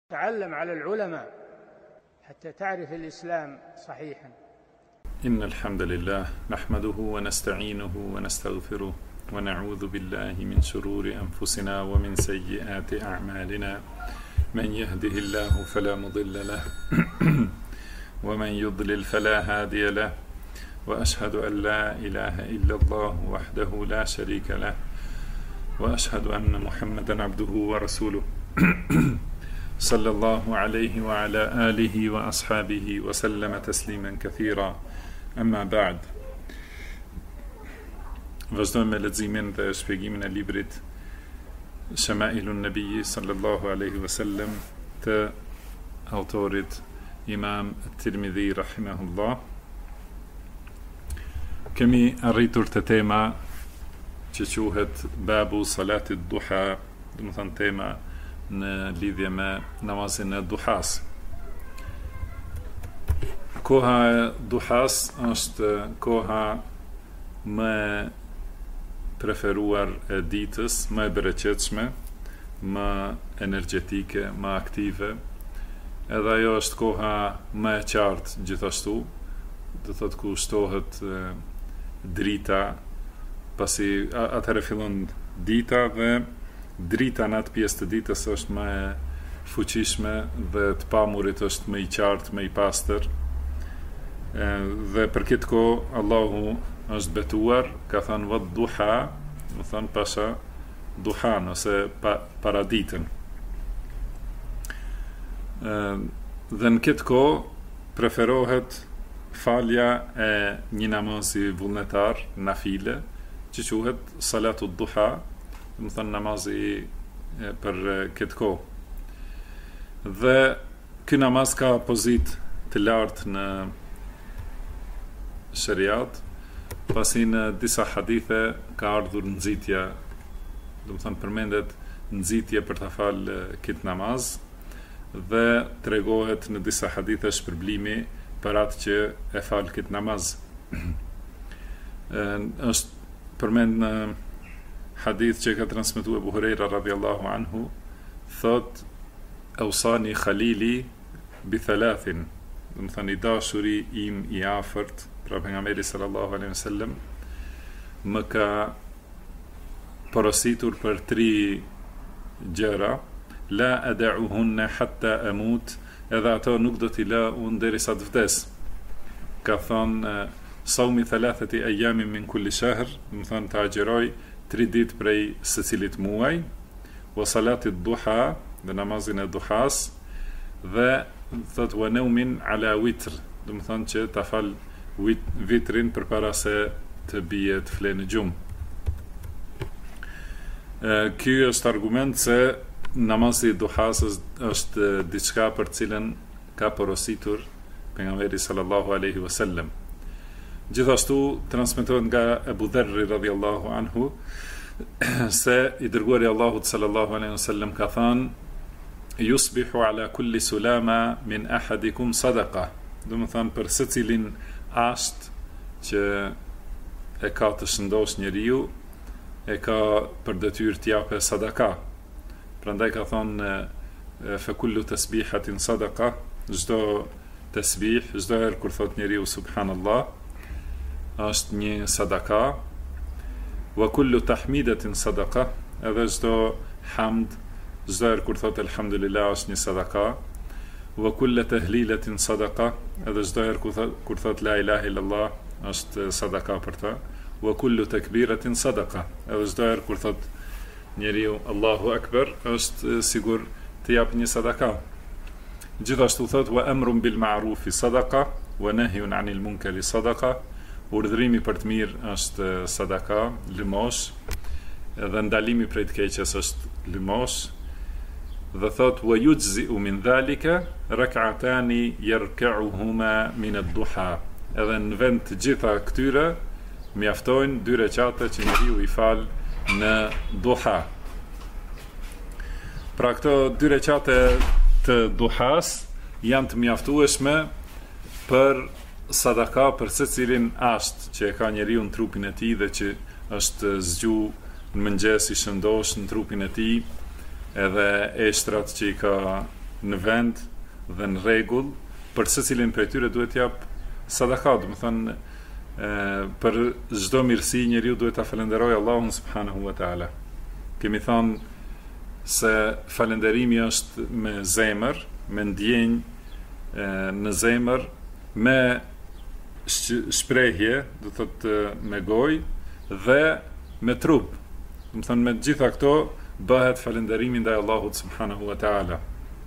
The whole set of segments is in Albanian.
تعلم على العلماء حتى تعرف الإسلام صحيحا. إن الحمد لله نحمده ونستعينه ونستغفره ونعوذ بالله من شرور أنفسنا ومن سيئات أعمالنا. من يهده الله فلا مضل له ومن يضلل فلا هادي له، وأشهد أن لا إله إلا الله وحده لا شريك له، وأشهد أن محمدا عبده ورسوله صلى الله عليه وعلى آله وأصحابه وسلم تسليما كثيرا. أما بعد. Vazhdojmë me leximin dhe shpjegimin e librit Shama'ilun Nabi sallallahu alaihi wasallam të autorit Imam Tirmidhi rahimahullah. Kemi arritur te tema që quhet Babu Salatit Duha, do të thënë tema në lidhje me namazin e duhas. Koha e duhas është koha më preferuar e ditës, më e bereqetshme, më energjetike, më aktive. Edhe ajo është koha më e qartë gjithashtu, do thotë ku shtohet drita, pasi atëherë fillon dita dhe drita në atë pjesë të ditës është më e fuqishme dhe të pamurit është më i qartë, më i pastër. Dhe për këtë kohë Allahu është betuar, ka thënë vët duha, më thënë pasha duhan ose para ditën. Dhe në këtë kohë preferohet falja e një namazi vullnetar, nafile, që quhet salatu duha, më thënë namazi për këtë kohë. Dhe ky namaz ka pozit të lartë në shariat, pasi në disa hadithe ka ardhur nxitja, do të thënë përmendet nxitje për ta falë këtë namaz, dhe tregohet në disa hadithe shpërblimi për atë që e fal këtë namaz. Është përmend në hadith që ka transmetuar Abu Huraira radhiyallahu anhu, thot ausani khalili bi thalathin, do të thënë i dashuri im i afërt, pra pejgamberi sallallahu alaihi wasallam më ka porositur për 3 gjëra, la ad'uhunna hatta amut, edhe ato nuk do t'i lë unë derisa të vdes. Ka thonë saumi thalathati ayamin min kulli shahr, do të thënë të agjeroj 3 ditë prej secilit muaj, wa salatit duha, dhe namazin e duhas, dhe thot wa naumin ala witr, do të thënë që ta fal vitrin përpara se të bie të fle në gjumë. Ky është argument se namazi i duhas është diçka për cilën ka porositur pejgamberi sallallahu alaihi wasallam. Gjithashtu transmetohet nga Abu Dharr radhiyallahu anhu se i dërguari Allahut sallallahu alaihi wasallam ka thënë yusbihu ala kulli sulama min ahadikum sadaqa, do të thënë për secilin asht që e ka të shëndosh njeriu, e ka për detyrë të japë sadaka. Prandaj ka thonë fa kullu tasbihatin sadaqa, çdo tasbih, çdo herë kur thot njeriu subhanallah, është një sadaka. Wa kullu tahmidatin sadaqa, edhe çdo hamd, çdo herë kur thot alhamdulillah është një sadaka. Wa kullu tahlilatin sadaqa, edhe çdo herë kur thot la ilaha illallah është sadaka për ta. Wa kullu takbiratin sadaqa, edhe çdo herë kur thot njeriu Allahu akbar është sigur të jap një sadaka. Gjithashtu thot wa amrun bil ma'rufi sadaqa wa nahyun 'anil munkari sadaqa, urdhërimi për të mirë është sadaka, lëmosh, edhe ndalimi prej të keqes është lëmosh. Dhe thot wa yujzi'u min dhalika rak'atani yarka'uhuma min ad-duha, edhe në vend të gjitha këtyre mjaftojnë 2 rekate që njeriu i fal në duha. Pra këto 2 rekate të duhas janë të mjaftueshme për sadaka për secilin asht që e ka njeriu në trupin e tij dhe që është zgju në mëngjes i shëndosh në trupin e tij, edhe eshtrat që i ka në vend dhe në rregull, për secilin prej tyre duhet jap sadaka, do të thonë për çdo mirësi njeriu duhet ta falenderojë Allahun subhanahu wa taala. Kemi thënë se falënderimi është me zemër, me ndjenjë në zemër, me shprehje, do thotë me gojë dhe me trup. Do të thonë me gjitha këto bëhet falënderimi ndaj Allahut subhanahu wa taala.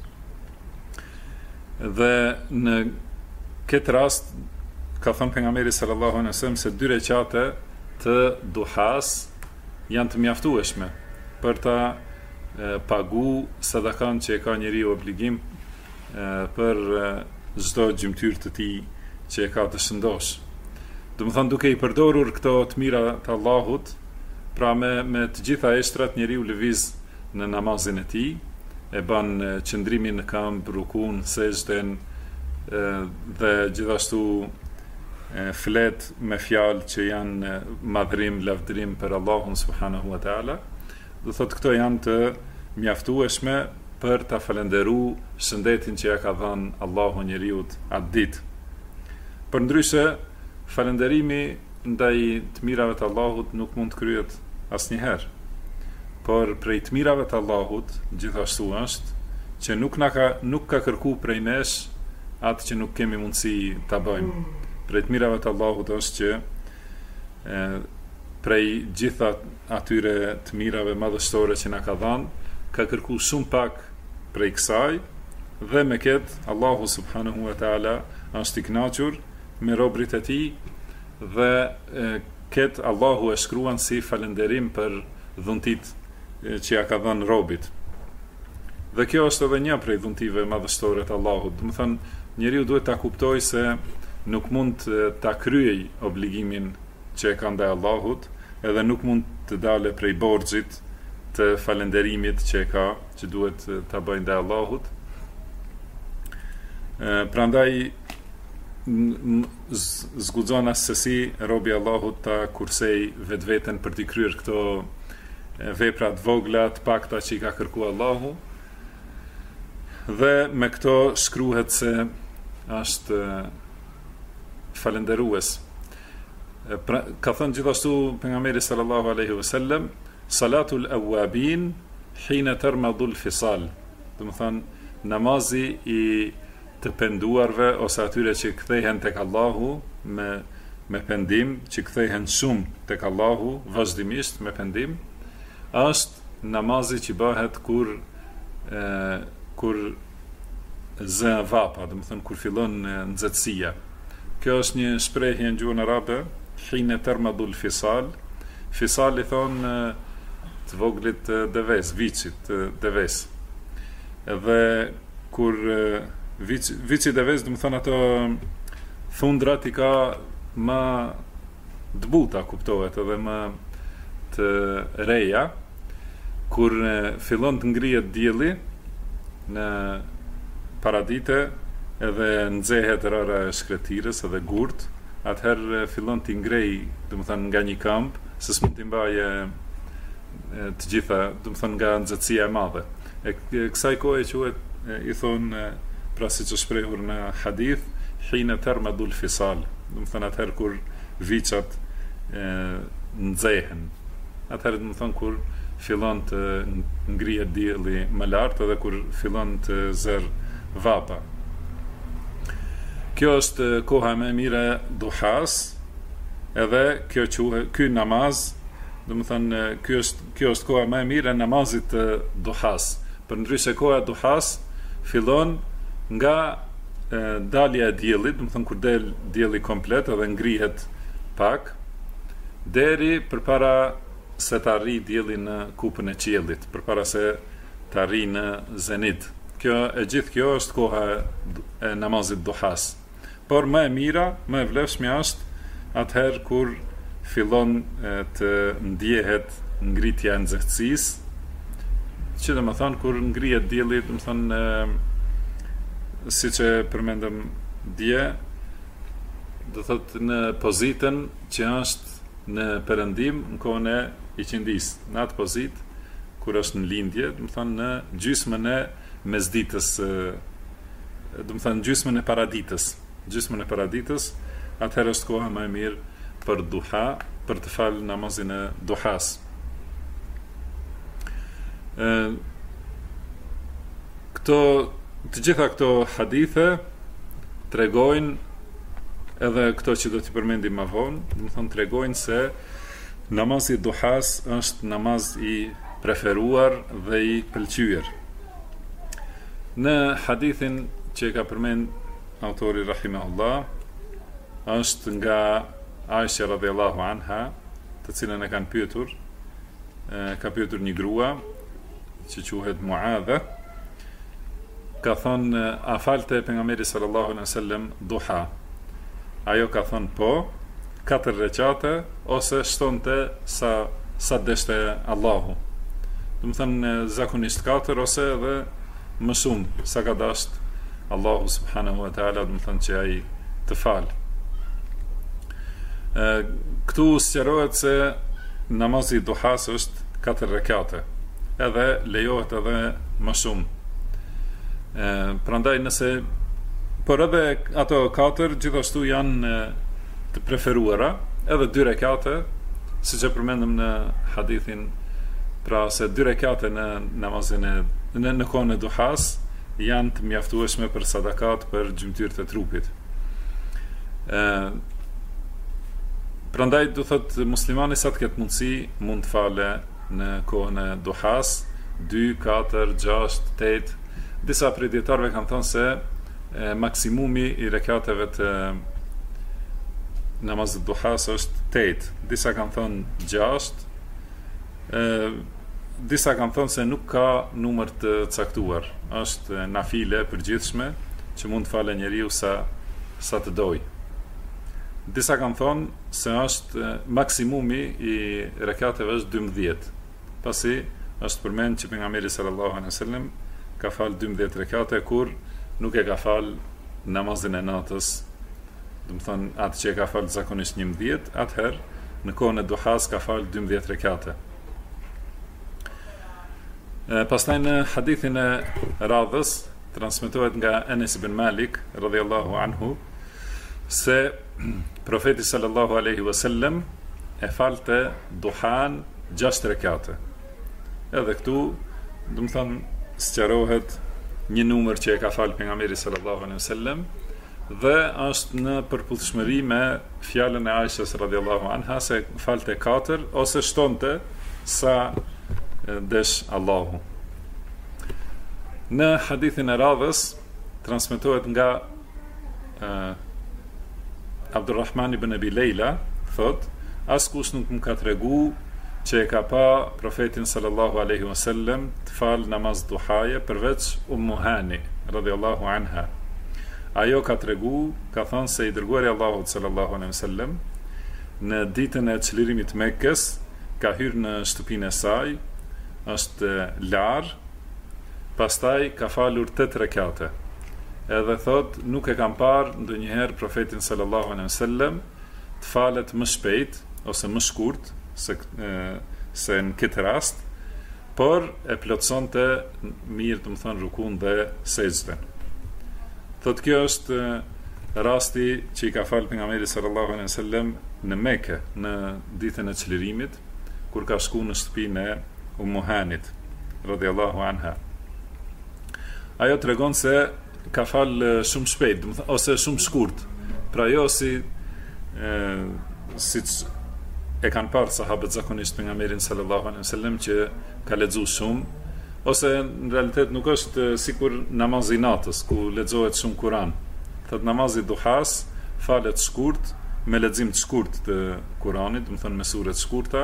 Dhe në këtë rast ka thënë pejgamberi sallallahu alaihi wasallam se 2 rekate të duhas janë të mjaftueshme për ta pagu sadakan që e ka njeriu obligim për çdo gjymtyr të tij që e ka të shëndosh. Do të thonë duke i përdorur këto të mira të Allahut, pra me të gjitha eshtrat njeriu lëviz në namazin e tij, e bën qëndrimin në këmbë, rukun, sejdën dhe gjithashtu flet me fjalë që janë madhrim, lavdërim për Allahun subhanahu wa taala. Do thotë këto janë të mjaftueshme për ta falendëruar shëndetin që ja ka dhënë Allahu njeriu atë ditë. Përndryshe, falënderimi ndaj të mirave të Allahut nuk mund të kryhet asnjëherë. Por prej të mirave të Allahut gjithashtu është që nuk ka kërku prej nesh atë që nuk kemi mundësi ta bëjmë. Prej të mirave të Allahut është që prej gjitha atyre të mirave madhështore që na ka dhënë, ka kërku shumë pak prej kësaj, dhe me këtë Allahu subhanahu wa taala është i kënaqur me robërit e tij, dhe këtë Allahu e shkruan si falënderim për dhuntit që ja ka dhënë robit. Dhe kjo është edhe një prej dhuntive madhështore të Allahut. Do të thonë, njeriu duhet ta kuptojë se nuk mund ta kryej obligimin që e ka ndaj Allahut, edhe nuk mund të dalë prej borxhit të falënderimit që e ka, që duhet ta bëjë ndaj Allahut. Prandaj zguxon as se si robi Allahut ta kursej vetveten për të kryer këto veprat vogla të pakta që i ka kërkuar Allahu, dhe me këto shkruhet se është falënderues. Ka thënë gjithashtu pejgamberi sallallahu alaihi wasallam, salatul awabin hina tarmadul fisal. Do të thonë namazi i të penduarve ose atyre që kthehen tek Allahu me pendim, që kthehen shumë tek Allahu vazhdimisht me pendim, është namazi që bëhet kur zë vapa, do të thonë kur fillon nxehtësia. Kjo është një shprehje në gjuhën arabe, hina tarmadul fisal. Fisal i thon të voglit deves, viçit deves. Edhe kur viçi deves, do të thonë ato thundrat i ka më të buta, kuptohet, edhe më të reja, kur fillon të ngrihet dielli në paradite edhe nxehet rëra e shkretirës edhe gurt, atëherë fillon të ngrej, do të thonë nga një këmbë, se s'mund të mbaje të gjitha, do të thonë nga nxehtësia e madhe. E kësaj kohe quhet, i thon pra siç është shprehur në hadith, hina tarmadul fisal, do të thonë atëherë kur viçat nxehen. Atëherë do të thonë kur fillon të ngrihet dielli më lart, edhe kur fillon të zër vapa. Kjo është koha më e mirë e duhas, edhe ky namaz, do të thonë kjo është koha më e mirë e namazit të duhas. Përndryshe koha e duhas fillon nga dalja e diellit, do të thonë kur del dielli komplet edhe ngrihet pak, deri përpara se të arri dielli në kupën e qiellit, përpara se të arri në zenit. Gjithë kjo është koha e namazit duhas. Por më e mira, më e vlefshme është atëherë kur fillon të ndjehet ngritja e nxehtësisë, që do të thonë kur ngrihet dielli, do të thonë siç e përmendëm dje, do thotë në pozitën që është në perëndim në kohën e iqindis, në atë pozitë kur është në lindje, do të thonë në gjysmën e mesditës, do të thënë gjysmën e paraditës, atëherë është koha më e mirë për duha, për të falë namazin e duhas. Të gjitha këto hadithe tregojnë, edhe këto që do t'i përmendim më vonë, do të thonë tregojnë se namazi i duhas është namaz i preferuar dhe i pëlqyer. Në hadithin që ka përmend autori rahimahullah, është nga Aisha radhiyallahu anha, të cilën e kanë pyetur, ka pyetur një grua që quhet Muadha, ka thonë, a falte pejgamberi sallallahu alaihi wasallam duha? Ajo ka thonë po, 4 rekate ose shtonte sa deshte Allahu. Do të thënë zakonisht 4 ose edhe më shumë sa ka dasht Allahu subhanahu wa taala, do të thënë që ai të falë. Këtu sqarohet se namazi i duhas është 4 rekate, edhe lejohet edhe më shumë. Prandaj nëse por edhe ato 4 gjithashtu janë të preferuara, edhe 2 rekate, siç e përmendëm në hadithin, pra se 2 rekate në namazin në kohën e duhas janë të mjaftueshme për sadakat, për gjymtyrët e trupit. Prandaj do thotë muslimani sa të ketë mundësi mund të fale në kohën e duhas 2, 4, 6, 8. Disa prej dietarëve kanë thënë se maksimumi i rekateve të namazit duhas është 8. Disa kanë thënë 6. Disa kanë thënë se nuk ka numër të caktuar. Është nafile e përgjithshme që mund të falë njeriu sa të dojë. Disa kanë thonë se është maksimumi i rekateve është 12. Pasi është përmend që pejgamberi sallallahu alaihi wasallam ka falë 12 rekate, kur nuk e ka falë namazin e natës, do të thonë atë që e ka falë zakonisht 11, atëherë në kohën e duhas ka falë 12 rekate. Pastaj në hadithin e radhës transmetohet nga Enes ibn Malik radhiyallahu anhu se profeti sallallahu alaihi wasallam e falte duhan 6 rekate. Edhe këtu, do të thonë, sqarohet një numër që e ka falë pejgamberi sallallahu alaihi wasallam dhe është në përputhshmëri me fjalën e Aishës radhiyallahu anha se falte 4 ose shtonte sa desh Allahu. Në hadithin e radhës transmetohet nga Abdurrahman ibn Abi Leila, thot, askush nuk më ka tregu që e ka pa profetin sallallahu alaihi wasallam të falë namaz duhaje përveç Ummu Hani radhiyallahu anha. Ajo ka tregu, ka thënë se i dërguari i Allahut sallallahu alaihi wasallam në ditën e çlirimit të Mekkës ka hyrë në shtëpinë e saj, është lar, pastaj ka falur 8 rekate. Edhe thot, nuk e kam parë ndonjëherë profetin sallallahu alaihi wasallam të falet më shpejt ose më shkurt se në këtë rast, por e plotësonte mirë, të më thënë, rukun dhe sejdën. Thot, kjo është rasti që i ka falë pejgamberi sallallahu alaihi wasallam në Mekë, në ditën e çlirimit, kur ka shku në shtëpinë e Ummu Hanit radhiyallahu anha. Ajo tregon se ka falë shumë shpejt, ose shumë shkurt. Pra jo siç e kanë parë sahabët zakonisht pejgamberin sallallahu alaihi wasallam që ka lexuar shumë, ose në realitet nuk është sikur namazi i natës ku lexohet shumë Kur'an. Thot namazi duhas falet shkurt me lexim të shkurt të Kur'anit, do të thonë me sure të shkurta.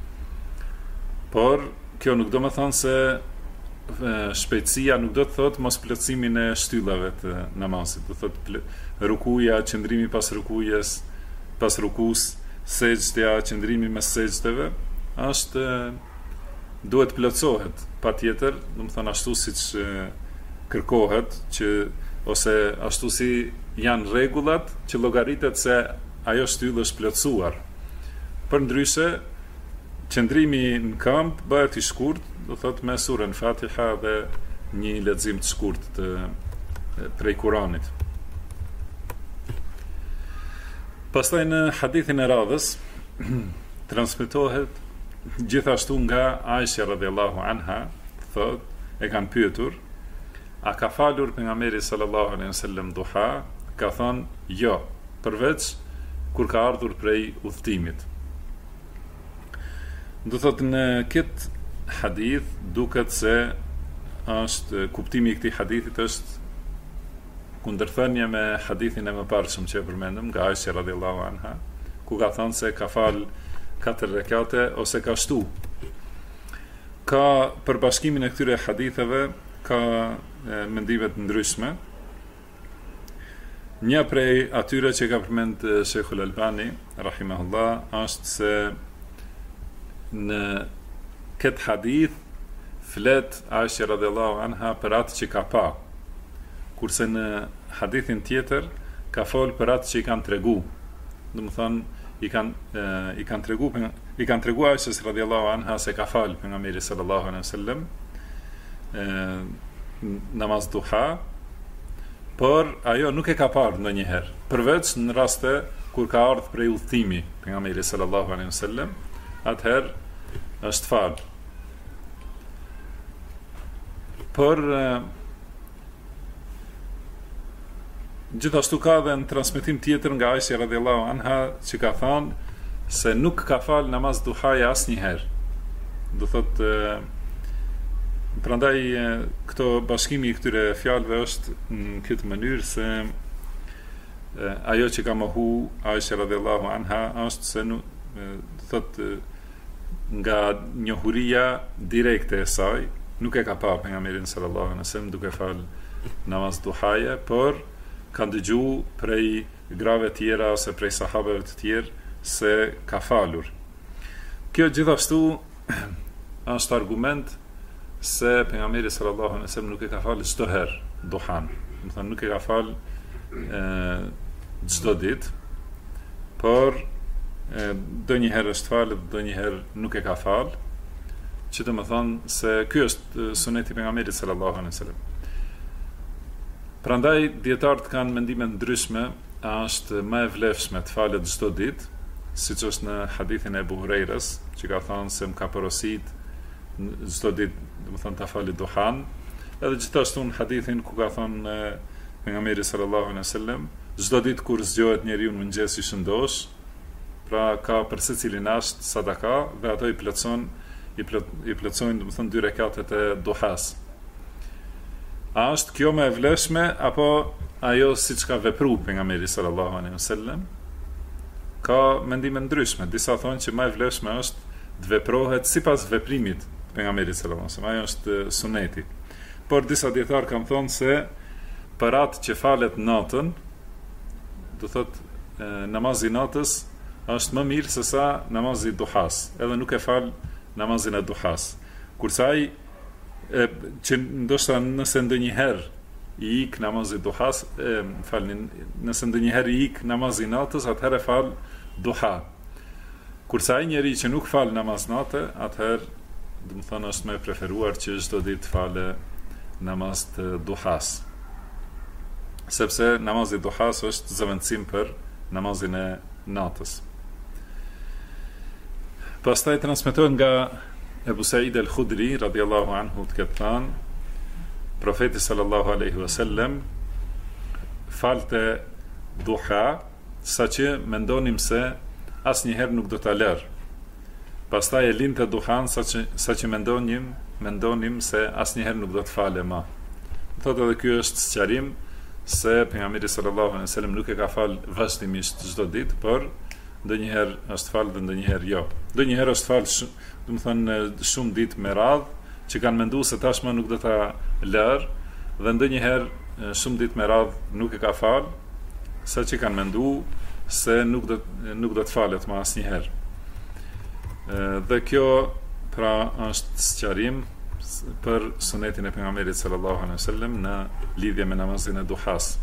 Por kjo nuk do të thonë se shpejtësia nuk do të thotë mos plotësimin e shtyllave të namazit. Do thotë rukuja, qëndrimi pas rukujës, pas rukus, sejdja, qëndrimi mes sejdave është duhet plotësohet patjetër, do të thonë ashtu siç kërkohet që ose ashtu si janë rregullat që llogaritet se ajo shtyllë është plotësuar. Përndryshe, qëndrimi në këmbë bëhet i shkurt, do thotë me surën Fatiha dhe një lexim të shkurt të prej Kuranit. Pastaj në hadithin e radhës transmetohet gjithashtu nga Aisha radhiyallahu anha, thot, e kanë pyetur, a ka falur pejgamberi sallallahu alaihi wasallam duha? Ka thënë jo, përveç kur ka ardhur prej udhëtimit. Do thot në këtë hadith duket se është kuptimi i këtij hadithit është kundërthënie me hadithin e mëparshëm që e përmendëm nga Aisha radhiyallahu anha, ku ka thënë se ka fal 4 rekate ose ka shtu. Ka përbashkimin e këtyre haditheve, ka mendime të ndryshme. Një prej atyre që ka përmend Sheikhul Albani rahimahullah është se në këtë hadith flet Aisha radhiyallahu anha për atë që ka pa, kurse në hadithin tjetër ka fol për atë që i kanë tregu. Domethënë i kanë tregu Aishës radhiyallahu anha se ka fal pejgamberi sallallahu alaihi wasallam namaz duha, por ajo nuk e ka parë ndonjëherë, përveç në raste kur ka ardhur prej udhëtimi pejgamberi sallallahu alaihi wasallam, atëherë është fal. Por gjithashtu ka dhe në transmetim tjetër nga Aisha radhiyallahu anha që ka thënë se nuk ka fal namaz duhaja asnjëherë. Do thotë prandaj këto bashkimi i këtyre fjalëve është në këtë mënyrë se ajo që ka mohu Aisha radhiyallahu anha është se do thotë nga njohuria direkte e saj nuk e ka pa pejgamberin sallallahu alaihi wasallam duke fal namaz duhaje, por kanë dëgju prej grave tjera ose prej sahabeve të tjerë se ka falur. Kjo gjithashtu është argument se pejgamberi sallallahu alaihi wasallam nuk e ka falë çdo herë duhan. Do thënë nuk e ka falë çdo ditë, por donjëherë është falë, donjëherë nuk e ka falë. Që të më thonë se ky është suneti pejgamberit sallallahu alaihi wasallam. Prandaj dietarët kanë mendime ndryshme, a është më e vlefshme të falet çdo ditë, siç është në hadithin e Abu Hurairës, që ka thënë se më ka porosit çdo ditë, domethënë ta falë duhan, edhe gjithashtu në hadithin ku ka thënë pejgamberi sallallahu alaihi wasallam, çdo ditë kur zgjohet njeriu në mëngjes i shëndosh, pra ka për secilin asht sadaka dhe ato i plotësojnë domethënë 2 rekatet e duhas. A është kjo më e vlefshme apo ajo siç ka vepruar pejgamberi sallallahu alaihi wasallam? Ka mendime ndryshme. Disa thonë që më e vlefshme është të veprohet sipas veprimit të pejgamberit sallallahu alaihi wasallam. Ajo është suneti. Por disa dietar kanë thonë se për atë që falet natën, do thotë namazi natës është më mirë se sa namazi duhas. Edhe nuk e fal namazin e duhas. Kurse ai që ndoshta nëse ndonjëherë i ik namazi duhas, nëse ndonjëherë i ik namazi natës, atëherë fal duha. Kurse ai njeri që nuk fal namaz natë, atëherë do të thonë është më e preferuar që çdo ditë fale namaz të duhas. Sepse namazi duhas është zëvendësim për namazin e natës. Pastaj transmetohet nga Ebu Said al-Khudri radhiyallahu anhu të këtë thënë, profeti sallallahu alaihi wasallam falte duha saqë mendonim se asnjëherë nuk do ta lër. Pastaj e linte duhan saqë mendonim se asnjëherë nuk do të fale më. Thotë edhe ky është sqarim se pejgamberi sallallahu alaihi wasallam nuk e ka fal vazhdimisht çdo ditë, por ndonjëherë është fal dhe ndonjëherë jo. Ndonjëherë është fal shumë ditë me radhë, që kanë menduar se tashmë nuk do ta lër, dhe ndonjëherë shumë ditë me radhë nuk e ka fal, saqë kanë menduar se nuk do të falet më asnjëherë. Dhe kjo pra është sqarim për sunetin e pejgamberit sallallahu alaihi wasallam në lidhje me namazin e duhas.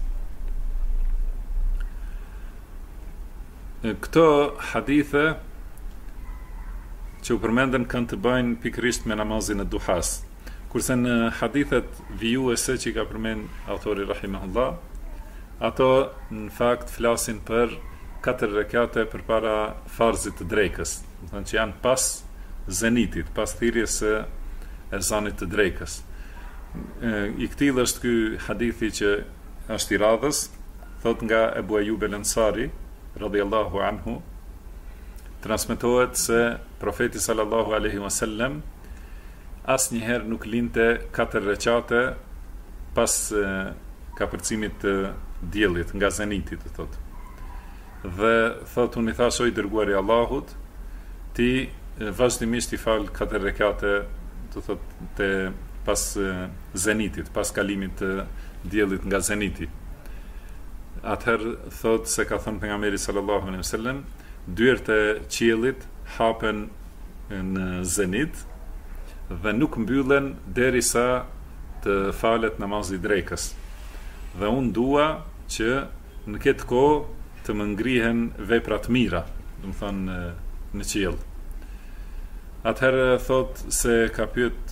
Këto hadithe që u përmenden kanë të bëjnë pikërisht me namazin e duhas. Kurse në hadithet vijuese që I ka përmend autori rahimahullah, ato në fakt flasin për 4 rekate përpara farzit të drekës, do të thonë që janë pas zenitit, pas thirrjes së ezanit të drekës. I këtill është ky hadithi që është I radhës, thot nga Ebu Ayyub el-Ansari radhiyallahu anhu, transmetohet se profeti sallallahu alaihi wasallam asnjëherë nuk linte 4 rekate pas kapërcimit të diellit nga zeniti, të thot. Dhe thot, unë I thash, o I dërguari I Allahut, ti vazhdimisht I fal 4 rekate, të thot, te pas zenitit, pas kalimit të diellit nga zeniti. Atëherë thot se ka thënë pejgamberi sallallahu alaihi wasallam, dyert e qiellit hapen në zenit dhe nuk mbyllen derisa të falet namazi I drekës. Dhe unë dua që në këtë kohë të më ngrihen vepra të mira, do të thonë në qiell. Atëherë thot se ka pyet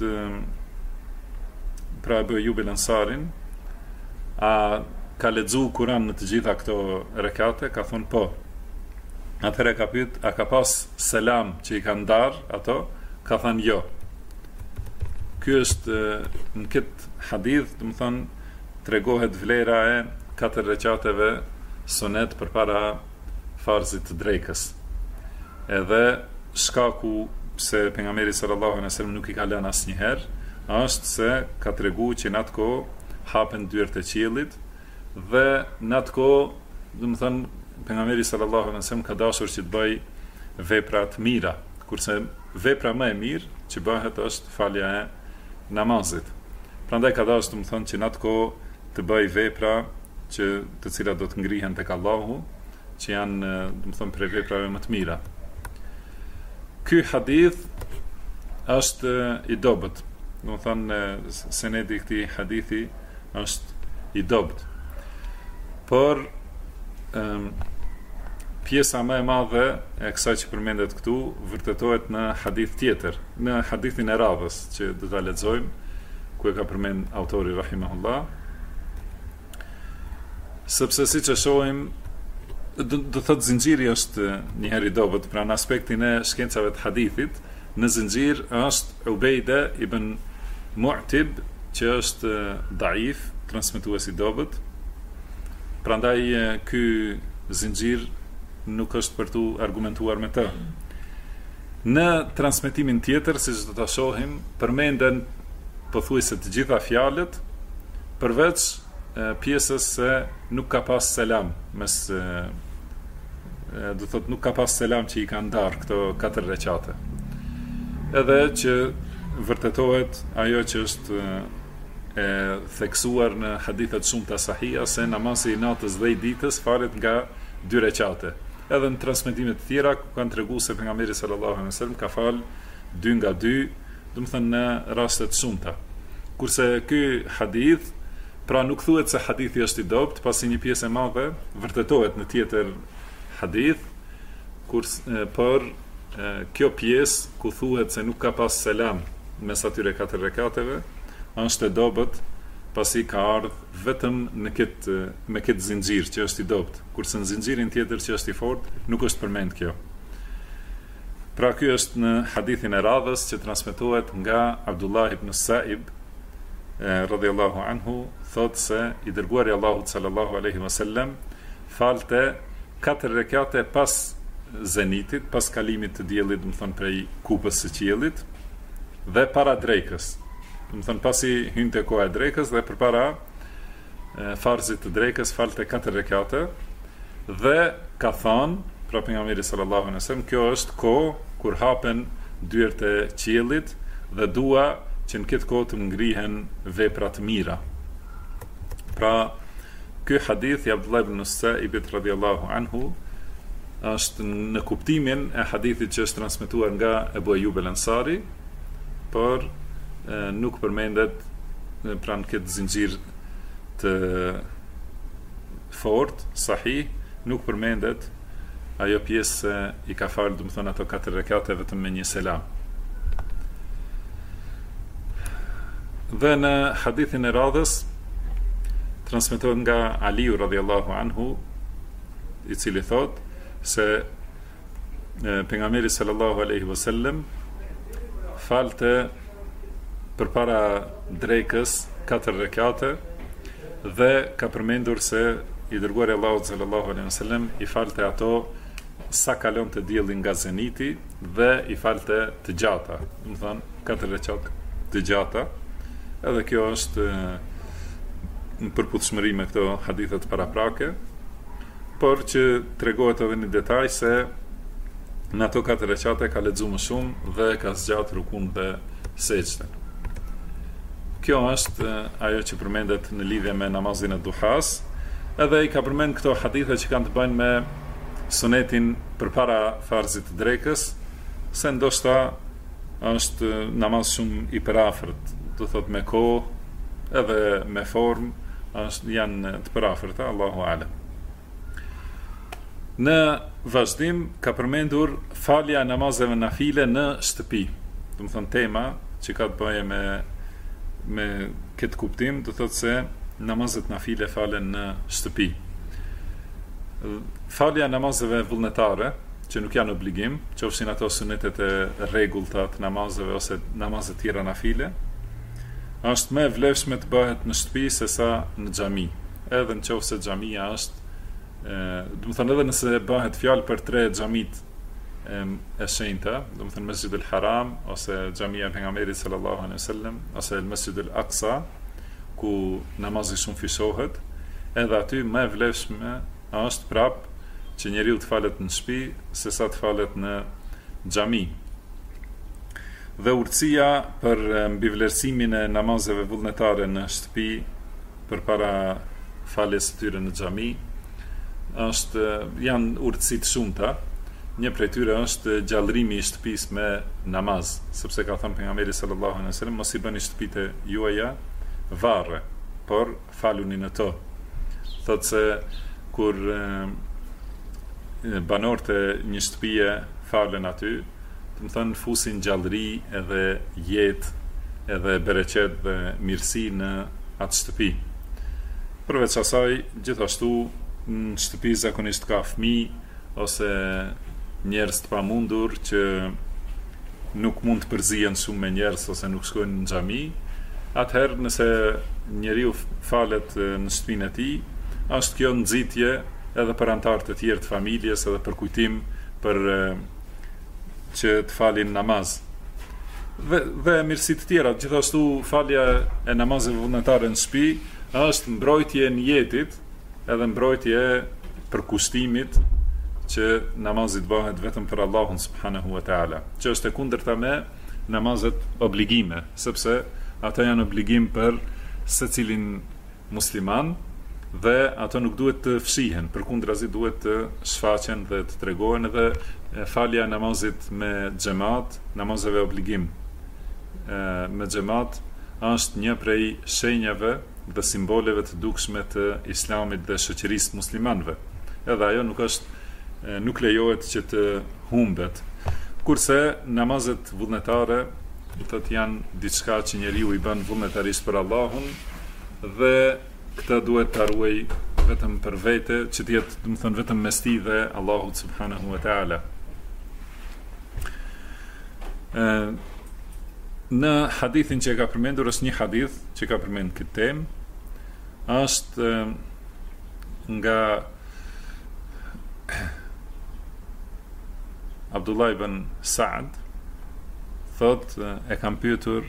pra Ebu Ayyub el-Ansarin, a ka lexuar Kur'an në të gjitha këto rekate? Ka thonë po. Atëherë ka pyet, a ka pas selam që I ka ndar ato? Ka thënë jo. Ky është në këtë hadith, do të thonë, tregohet vlera e 4 rekateve sunet përpara farzit të drekës. Edhe shkaku pse pejgamberi sallallahu alaihi wasallam nuk I ka lënë asnjëherë, është se ka treguar që në atë kohë hapen dyert e qiellit dhe në atë kohë, do të thonë, pejgamberi sallallahu alaihi wasallam ka dashur që të bëj vepra të mira, kurse vepra më e mirë që bëhet është falja e namazit. Prandaj ka dashur, do të thonë, që në atë kohë të bëj vepra të cilat do të ngrihen tek Allahu, që janë, do të thonë, për veprave më të mira. Ky hadith është I dobët. Do të thonë, senedi I këtij hadithi është I dobët. Por pjesa më e madhe e kësaj që përmendet këtu vërtetohet në hadith tjetër, në hadithin e radhës që do ta lexojmë, ku e ka përmend autori rahimahullah. Sepse siç e shohim, do thotë zinxhiri është një herë I dobët, pra në aspektin e shkencave të hadithit, në zinxhir është Ubejde ibn Mu'tib, që është daif, transmetues I dobët. Prandaj ky zinxhir nuk është për tu argumentuar me të. Në transmetimin tjetër, siç do ta shohim, përmenden pothuajse të gjitha fjalët, përveç pjesës se nuk ka pas selam mes, do thot, nuk ka pas selam që I ka ndar këto 4 rekate. Edhe që vërtetohet ajo që është e theksuar në hadithet shumë të sahia, se namazi I natës dhe I ditës falet nga 2 rekate. Edhe në transmetimet të tjera kanë treguar se pejgamberi sallallahu alaihi wasallam ka fal 2 nga 2, do të thënë në raste të shumta. Kurse ky hadith, pra nuk thuhet se hadithi është I dobët, pasi një pjesë e madhe vërtetohet në tjetër hadith, por kjo pjesë ku thuhet se nuk ka pas selam mes atyre 4 rekateve, është e dobët, pasi ka ardhur vetëm me këtë zinxhir që është I dobët, kurse në zinxhirin tjetër që është I fortë nuk është përmend kjo. Pra ky është në hadithin e radhës që transmetohet nga Abdullah ibn Sa'ib radhiyallahu anhu, thot se I dërguari I Allahut sallallahu alaihi wasallam falte 4 rekate pas zenitit, pas kalimit të diellit, do të thonë prej kupës së qiellit, dhe para drekës. Do të thonë pasi hynte koha e drekës dhe përpara farzit të drekës falte 4 rekate dhe ka thënë, pra pejgamberi sallallahu alaihi wasallam, kjo është kohë kur hapen dyert e qiellit dhe dua që në këtë kohë të ngrihen vepra të mira. Pra ky hadith I Abdullah ibn Sa'ibit radhiyallahu anhu është në kuptimin e hadithit që është transmetuar nga Ebu Ayyub el-Ansari, por nuk përmendet pra në këtë zinxhir të fort, sahih, nuk përmendet ajo pjesë I ka falë, do të thonë, ato 4 rekate vetëm me një selam. Dhe në hadithin e radhës transmetohet nga Aliu radhiyallahu anhu, i cili thot se pejgamberi sallallahu alaihi wasallam falte përpara drekës 4 rekate dhe ka përmendur se i dërguari i Allahut sallallahu alaihi wasallam i falte ato sa kalon të dielli nga zeniti dhe i falte të gjata, do të thonë 4 rekat të gjata. Edhe kjo është në përputhshmëri me këto hadithet paraprake, por që tregohet edhe një detaj se në ato 4 rekate ka lexuar më shumë dhe ka zgjatur rukun dhe sejdën. Kjo është ajo që përmendet në lidhje me namazin e duhas, edhe i ka përmend këto hadithe që kanë të bëjnë me sunetin përpara farzit të drekës, se ndoshta është namaz shumë i përafërt, do thot me kohë edhe me formë janë të përafërta, Allahu alem. Në vazhdim ka përmendur falja e namazeve nafile në shtëpi. Do të thonë tema që ka të bëjë me këtë kuptim, do thot se namazet nafile falen në shtëpi. Falja e namazeve vullnetare, që nuk janë obligim, qofshin ato sunetet e rregullta të namazeve ose namazet tjera nafile, është më e vlefshme të bëhet në shtëpi se sa në xhami. Edhe nëse xhamia është, do të thonë edhe nëse bëhet fjalë për 3 xhamit e shenjta, do të thonë Mesjidul Haram ose xhamia e pejgamberit sallallahu alaihi wasallam ose Mesjidul Aqsa, ku namazi shumë fishohet, edhe aty më e vlefshme është prap që njeriu të falet në shtëpi se sa të falet në xhami. Dhe urtësia për mbivlerësimin e namazeve vullnetare në shtëpi përpara faljes së tyre në xhami janë urtësi të shumta. Një prej tyre është gjallërimi i shtëpisë me namaz, sepse ka thënë pejgamberi sallallahu alaihi wasallam, mos i bëni shtëpitë juaja varre, por faluni në to. Thotë se kur banorët e një shtëpie falen aty, do të thonë fusin gjallëri edhe jetë, edhe bereqet dhe mirësi në atë shtëpi. Përveç asaj, gjithashtu në shtëpi zakonisht ka fëmijë ose njerëz të pamundur që nuk mund të përzihen shumë me njerëz ose nuk shkojnë në xhami. Atëherë nëse njeriu falet në shtëpinë e tij, është kjo nxitje edhe për anëtarët e tjerë të familjes, edhe për kujtim për që të falin namaz. Dhe mirësi të tjera, gjithashtu falja e namazeve vullnetare në shtëpi është mbrojtje në jetit, edhe mbrojtje për kushtimit që namazi bëhet vetëm për Allahun subhanahu wa taala, që është e kundërta me namazet obligime, sepse ata janë obligim për secilin musliman dhe ato nuk duhet të fshihen, përkundrazi duhet të shfaqen dhe të tregohen. Edhe falja e namazit me xhamat, namazeve obligim me xhamat, është një prej shenjave dhe simboleve të dukshme të islamit dhe shoqërisë muslimanëve. Edhe ajo nuk lejohet që të humbet. Kurse namazet vullnetare janë diçka që njeriu i bën vullnetarisht për Allahun dhe këta duhet të ruaj vetëm për vete, që të jetë, do të thonë, vetëm mes tij dhe Allahut subhanahu wa taala. Në hadithin që e ka përmendur, është një hadith që ka përmendur këtë temë, është nga Abdullah ibn Sa'd, thot, e kam pyetur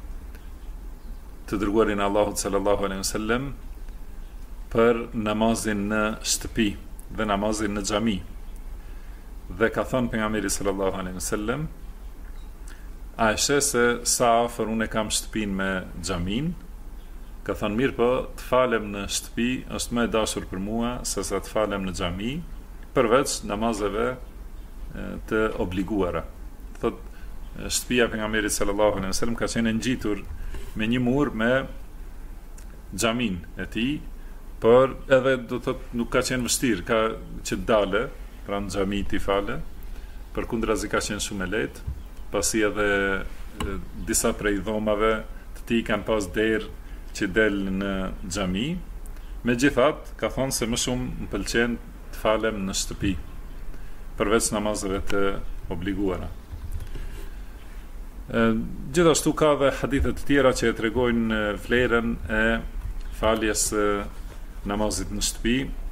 të dërguarin Allahut sallallahu alaihi wasallam për namazin në shtëpi dhe namazin në xhami. Dhe ka thënë pejgamberi sallallahu alaihi wasallam, a e sheh se sa afër unë kam shtëpinë me xhamin? Ka thënë, mirë, po të falem në shtëpi është më e dashur për mua se sa të falem në xhami, përveç namazeve të obliguara. Thot, shtëpia e pejgamberit sallallahu alaihi wasallam ka qenë ngjitur me një mur me xhamin e tij, por edhe do thot nuk ka qenë vështirë, ka që të dale pranë xhamit të fale, përkundrazi ka qenë shumë e lehtë, pasi edhe disa prej dhomave të ti kanë pas derë që del në xhami. Megjithatë, ka thonë se më shumë më pëlqen të falem në shtëpi, përveç namazeve të obliguara. Gjithashtu ka dhe hadithe të tjera që e tregojnë vlerën e faljes namazit në shtëpi.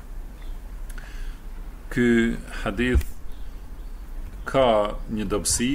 Ky hadith ka një dobësi,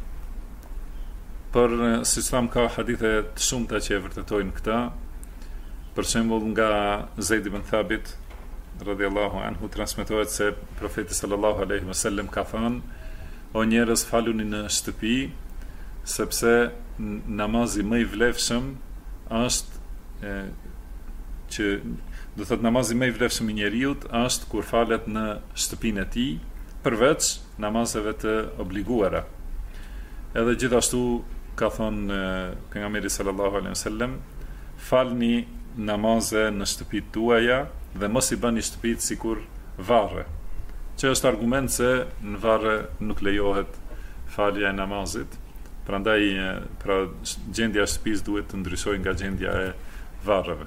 për siç tham ka hadithe të shumta që e vërtetojnë këtë. Për shembull nga Zeid ibn Thabit radhiyallahu anhu transmetohet se profeti sallallahu alaihi wasallam ka thënë: o njerëz, faluni në shtëpi, sepse namazi më i vlefshëm është që do thot namazi më i vlefshëm i njeriut është kur falet në shtëpinë e tij, përveç namazeve të obliguara. Edhe gjithashtu ka thonë pejgamberi sallallahu alaihi wasallam: falni namaze në shtëpitë tuaja dhe mos i bëni shtëpitë sikur varre. Që është argument se në varre nuk lejohet falja e namazit. Prandaj pra gjendja e shtëpisë duhet të ndryshojë nga gjendja e varreve.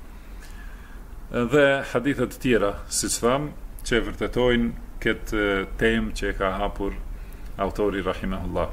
Dhe hadithe të tjera, siç tham, që vërtetojnë këtë temë që e ka hapur autori rahimahullah.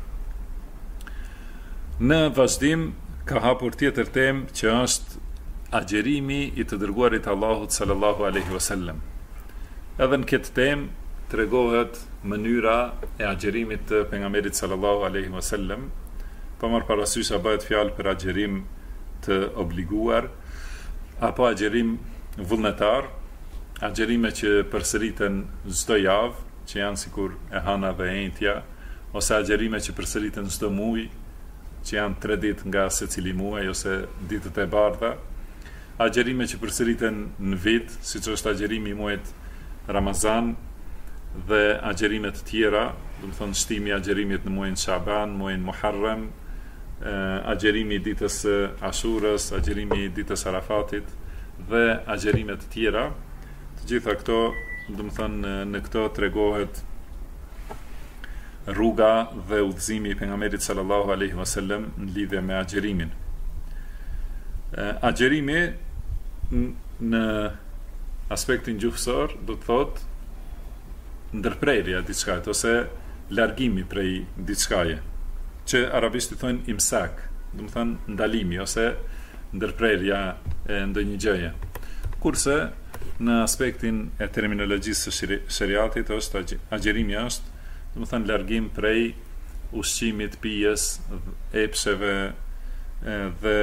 Në vazhdim ka hapur tjetër temë që është agjerimi i të dërguarit Allahut sallallahu alaihi wasallam. Edhe në këtë temë tregohet mënyra e agjerimit të pejgamberit sallallahu alaihi wasallam, pa marrë parasysh a bëhet fjalë për agjerim të obliguar apo agjerim vullnetar, agjerime që përsëriten çdo javë, që janë sikur e hana dhe e entja, ose agjerime që përsëriten çdo muaj, që janë 3 ditë nga secili muaj ose ditët e bardha, agjerime që përsëriten në vit, siç është agjerimi i muajit Ramazan dhe agjerime të tjera, do të thonë shtimi i agjerimit në muajin Shaban, muajin Muharram, agjerimi i ditës Ashurës, agjerimi i ditës Arafatit dhe agjerime të tjera. Të gjitha këto, do të thonë në këto tregohet rruga dhe udhëzimi i pejgamberit sallallahu alaihi wasallam në lidhje me agjerimin. Agjerimi në aspektin gjuhësor do të thotë ndërprerja diçka ose largimi prej diçkaje, që arabisht i thonë imsak, do të thonë ndalimi ose ndërprerja e ndonjë gjëje. Kurse në aspektin e terminologjisë së shariatit është agjerimi është, do të thonë largim prej ushqimit, pijes, epsheve dhe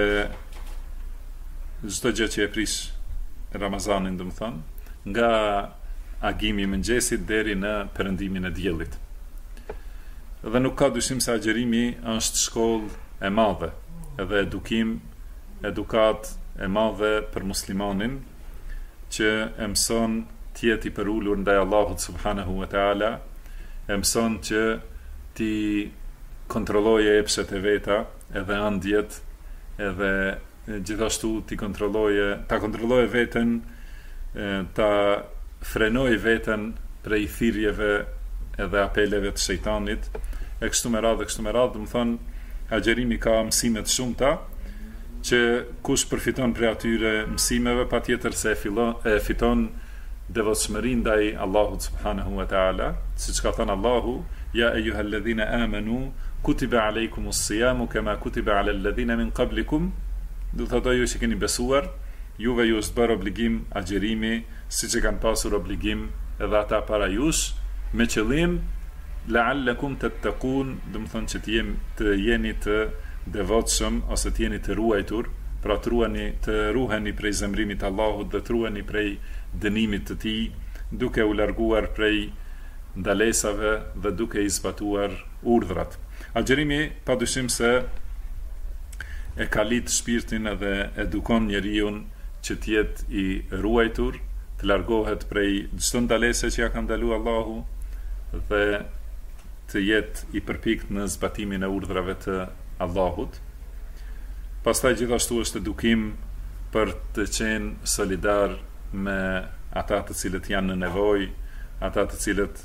çdo gjë që e prish Ramazanin, do të thonë, nga agimi i mëngjesit deri në perëndimin e diellit. Dhe nuk ka dyshim se agjerimi është shkollë e madhe, edhe edukat e madhe për muslimanin, që e mëson të jetë i përulur ndaj Allahut subhanahu wa taala, e mëson që ti kontrolloje epshet e veta, edhe ëndjet, edhe gjithashtu ta kontrolloje veten, ta frenoj veten prej thirrjeve edhe apeleve të shejtanit, e kështu me radhë, do të thonë, agjerimi ka mësime të shumta, që kush përfiton prej atyre mësimeve, patjetër se e fiton devotshmëri ndaj Allahut subhanahu wa taala, siç ka thënë Allahu: ya ayyuhalladhina amanu kutiba alaykumus siyamu kama kutiba alal ladhina min qablikum. Do thotë ju që keni besuar, juve ju është bërë obligim agjerimi, siç e kanë pasur obligim edhe ata para jush, me qëllim la'allakum tattaqun, do të thonë që të jeni të devotshëm ose të jeni të ruajtur, pra të ruheni prej zemrimit të Allahut dhe të ruheni prej dënimit të tij, duke u larguar prej ndalesave dhe duke i zbatuar urdhrat. Agjerimi padyshim se e kalit shpirtin edhe edukon njeriu që të jetë i ruajtur, të largohet prej çdo ndalese që ja ka ndaluar Allahu dhe të jetë i përpikt në zbatimin e urdhrave të Allahut. Pastaj gjithashtu është edukim për të qenë solidar me ata të cilët janë në nevojë, ata të cilët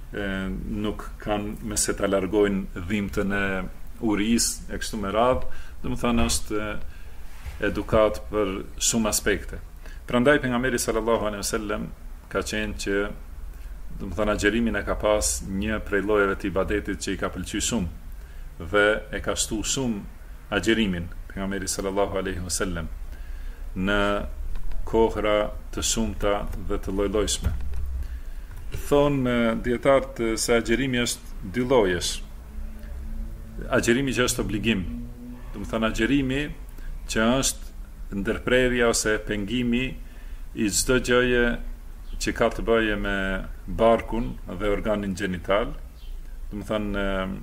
nuk kanë me se ta largojnë dhimbtën e urisë e kështu me radhë, domethënë është edukat për shumë aspekte. Prandaj pejgamberi sallallahu alaihi wasallam ka qenë që domethënë agjerimin e ka pas një prej llojeve të ibadetit që i ka pëlqyer shumë dhe e ka shtu shumë agjerimin pejgamberi sallallahu alaihi wasallam në kohra të shumta dhe të lloj-llojshme. Thonë dietarët se agjerimi është dy llojesh. Agjerimi që është obligim, domethënë agjerimi që është ndërprerja ose pengimi i çdo gjëje që ka të bëje me barkun dhe organin gjenital, domethënë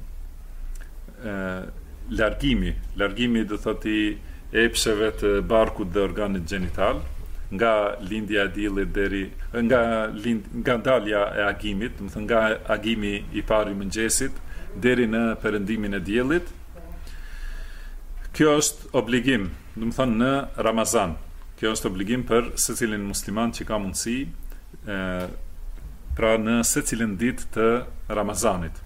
largimi do thotë i epsheve të barkut dhe organit gjenital nga lindja e diellit deri nga dalja e agimit, domethënë nga agimi i parë i mëngjesit deri në perëndimin e diellit. Kjo është obligim, domethënë në Ramazan. Kjo është obligim për secilin musliman që ka mundësi, pra në secilin ditë të Ramazanit.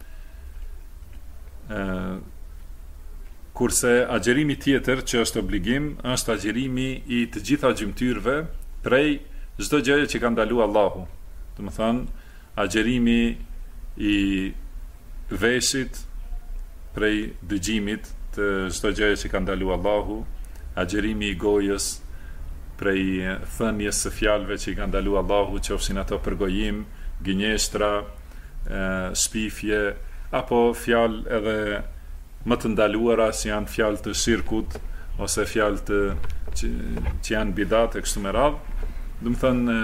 Kurse agjerimi tjetër që është obligim është agjerimi i të gjitha gjymtyrve prej çdo gjëje që ka ndaluar Allahu. Domethënë agjerimi i veshit prej dëgjimit të çdo gjëje që ka ndaluar Allahu, agjerimi i gojës prej thënies së fjalëve që i ka ndaluar Allahu, qofshin ato për gojim, gënjeshtra, shpifje apo fjalë edhe më të ndaluara si janë fjalë të shirkut ose fjalë që janë bidat e kështu me radhë. Domethënë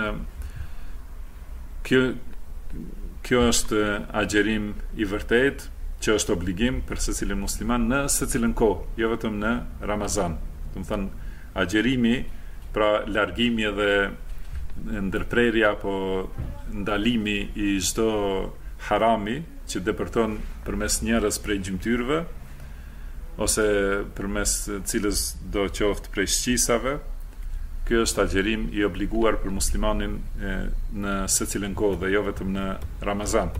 kjo është agjerim i vërtet që është obligim për secilin musliman në secilën kohë, jo vetëm në Ramazan. Domethënë agjerimi, pra largimi dhe ndërprerja apo ndalimi i çdo harami që depërton përmes njerëz prej gjymtyrve ose përmes cilës do qoftë prej shqisave, kjo është agjerim i obliguar për muslimanin në secilën kohë dhe jo vetëm në Ramazan.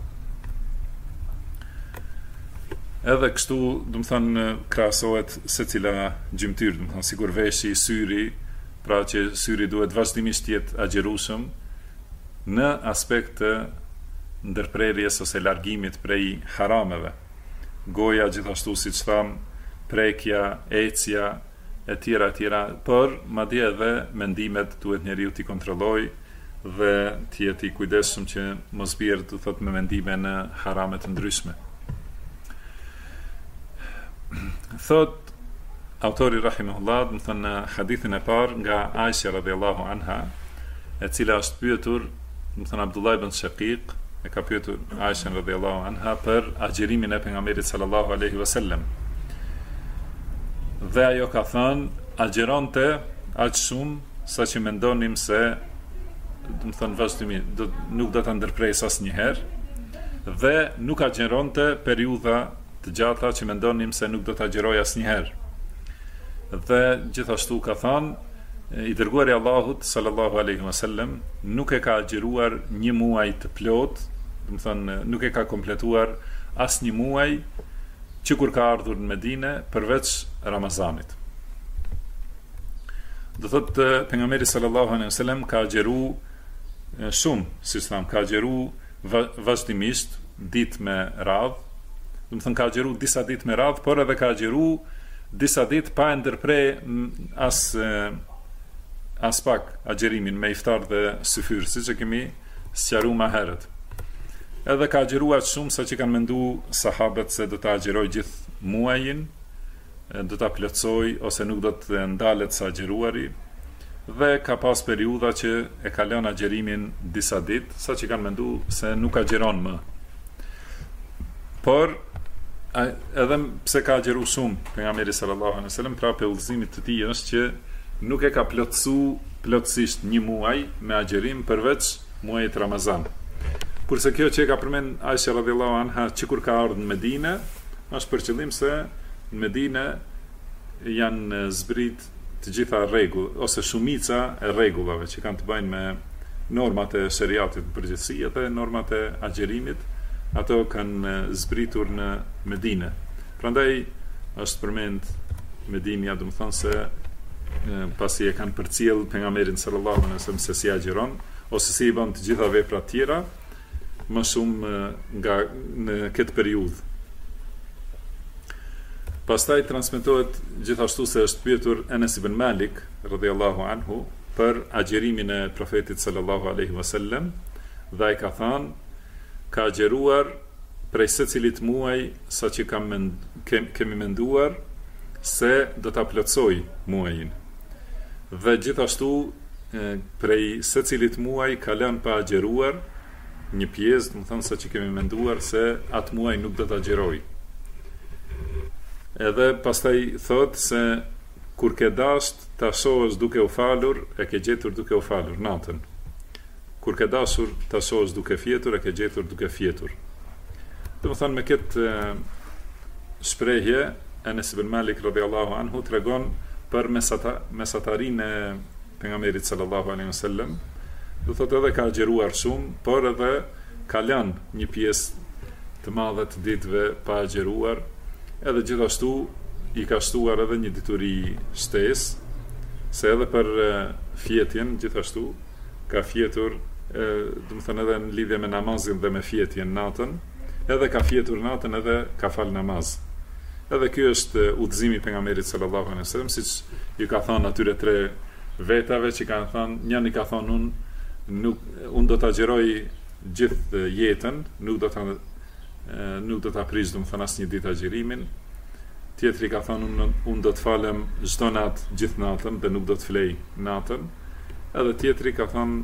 Edhe kështu, domethënë krahasohet secila gjymtyr, domethënë sikur veshi, syri, pra që syri duhet vazhdimisht jetë agjerueshëm në aspekt të ndërprerjes ose largimit prej harameve. Goja gjithashtu, siç tham, prekja, ecja, e tjera, por madje edhe mendimet duhet njeriu t'i kontrollojë dhe të jetë i kujdesshëm që mos bjerë të thotë me mendime në harame të ndryshme. Thot autori rahimahullah, më thënë në hadithin e parë nga Aisha radhiyallahu anha, e cila është pyetur, më thënë Abdullah ibn Shaqiq e ka pyetur Aisha radhiyallahu anha për agjerimin e pejgamberit sallallahu alaihi wasallam. Dhe ajo ka thënë, agjeronte aq shumë sa që mendonim se, më thënë vazhdimisht, nuk do ta ndërpres asnjëherë dhe nuk agjeronte periudha të gjata që mendonim se nuk do ta agjeroj asnjëherë. Dhe gjithashtu ka thënë, i dërguari i Allahut sallallahu alaihi wasallam nuk e ka agjeruar një muaj të plot, do të thënë nuk e ka kompletuar asnjë muaj që kur ka ardhur në Medinë përveç Ramazanit. Do thotë pejgamberi sallallahu alaihi wasallam ka agjeru shumë, siç tham, ka agjeru vazhdimisht ditë me radhë, do të thënë ka agjeru disa ditë me radhë, por edhe ka agjeru disa ditë pa e ndërprer as pak agjerimin me iftar dhe syfyr, siç e kemi sqaruar më herët. Edhe ka agjeruar shumë sa që kanë mendu sahabët se do ta agjeroj gjithë muajin, do ta plotësoj ose nuk do të ndalet sa agjeruari, dhe ka pas periudha që e ka lënë agjerimin disa ditë, sa që kanë mendu se nuk agjeron më. Por edhe pse ka agjeru shumë pejgamberi sallallahu alaihi wasallam, pra udhëzimi të tij është që nuk e ka plotësisht një muaj me agjerim përveç muajit Ramazan. Kurse kjo që e ka përmend Aisha radhiyallahu anha që kur ka ardhur në Medinë, është për qëllim se në Medinë janë zbrit të gjitha rregull ose shumica e rregullave që kanë të bëjnë me normat e shariatit në përgjithësi dhe normat e agjerimit, ato kanë zbritur në Medinë. Prandaj është përmend Medinja, do të thonë se pasi e kanë përcjell pejgamberin sallallahu alaihi wasallam se si agjiron ose si i bën të gjitha veprat tjera, më shumë nga në këtë periudhë. Pastaj transmetohet gjithashtu se është pyetur Enes ibn Malik radhiyallahu anhu për agjerimin e profetit sallallahu alaihi wasallam dhe ai ka thënë ka agjeruar prej secilit muaj sa që kemi menduar se do ta plotësoj muajin. Dhe gjithashtu prej secilit muaj ka lënë pa agjeruar një pjesë, do të thonë sa që kemi menduar se atë muaj nuk do ta agjeroj. Edhe pastaj thot se kur ke dasht ta shohësh duke u falur, e ke gjetur duke u falur natën. Kur ke dashur ta shohësh duke fjetur, e ke gjetur duke fjetur. Do të thonë me këtë shprehje Enes ibn Malik radhiyallahu anhu tregon për mesatarinë e pejgamberit sallallahu alaihi wasallam. Do thotë edhe ka agjeruar shumë, por edhe ka lënë një pjesë të madhe të ditëve pa agjeruar, edhe gjithashtu i ka shtuar edhe një dituri shtesë, se edhe për fjetjen gjithashtu ka fjetur, do të thënë edhe në lidhje me namazin dhe me fjetjen natën, edhe ka fjetur natën edhe ka fal namaz. Edhe ky është udhëzimi i pejgamberit sallallahu alaihi wasallam, siç i ka thënë atyre tre vetave që kanë thënë, njëri ka thënë unë do ta agjeroj gjithë jetën, nuk do ta prish, do të thënë asnjë ditë agjerimin. Tjetri ka thënë unë do të falem çdo natë gjithë natën dhe nuk do të flej natën. Edhe tjetri ka thënë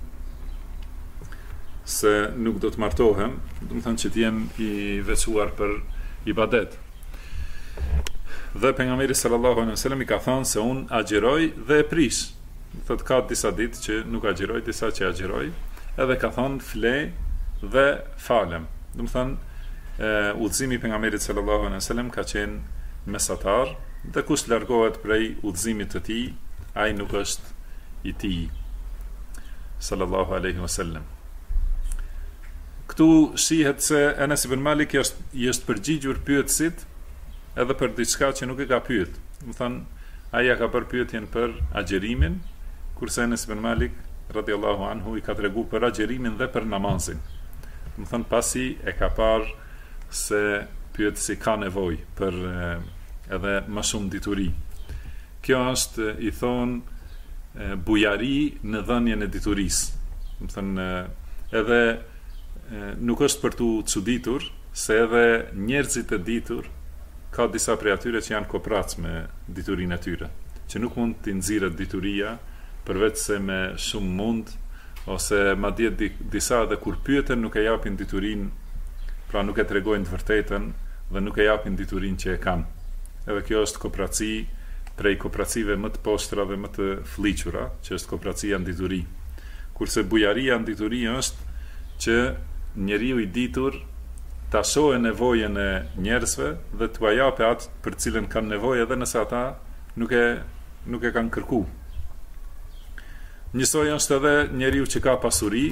se nuk do të martohem, do të thënë që të jem i veçuar për ibadet. Dhe pejgamberi sallallahu alaihi wasallam i ka thënë se unë agjeroj dhe e prish. Thot ka disa ditë që nuk agjeroj, disa që agjeroj, edhe ka thënë flej dhe falem. Do të thënë udhëzimi i pejgamberit sallallahu alaihi wasallam ka qenë mesatar, dhe kush largohet prej udhëzimit të tij, ai nuk është i tij sallallahu alaihi wasallam. Këtu shihet se Enes ibn Malik i është përgjigjur pyetësit edhe për diçka që nuk e ka pyet. Do të thënë ai ka bërë pyetjen për agjerimin, kurse Enes ibn Malik radhiyallahu anhu i ka treguar për agjerimin dhe për namazin. Do të thënë pasi e ka parë se pyetësi ka nevojë për edhe më shumë dituri. Kjo është, i thonë, bujari në dhënien e diturisë. Do të thënë edhe nuk është për tu çuditur se edhe njerëzit e ditur ka disa prej atyre që janë koprac me diturinë e tyre, që nuk mund t'i nxirret dituria përveç se me shumë mund, ose madje disa edhe kur pyeten nuk e japin diturinë, pra nuk e tregojnë të vërtetën dhe nuk e japin diturinë që e kanë. Edhe kjo është kopraci prej kopracive më të poshtra dhe më të fliqura, që është kopracia në dituri. Kurse bujaria në dituri është që njeriu i ditur ta shohë nevojën e njerëzve dhe t'u japë atë për cilën kanë nevojë edhe nëse ata nuk e kanë kërkuar. Njësoj është edhe njeriu që ka pasuri,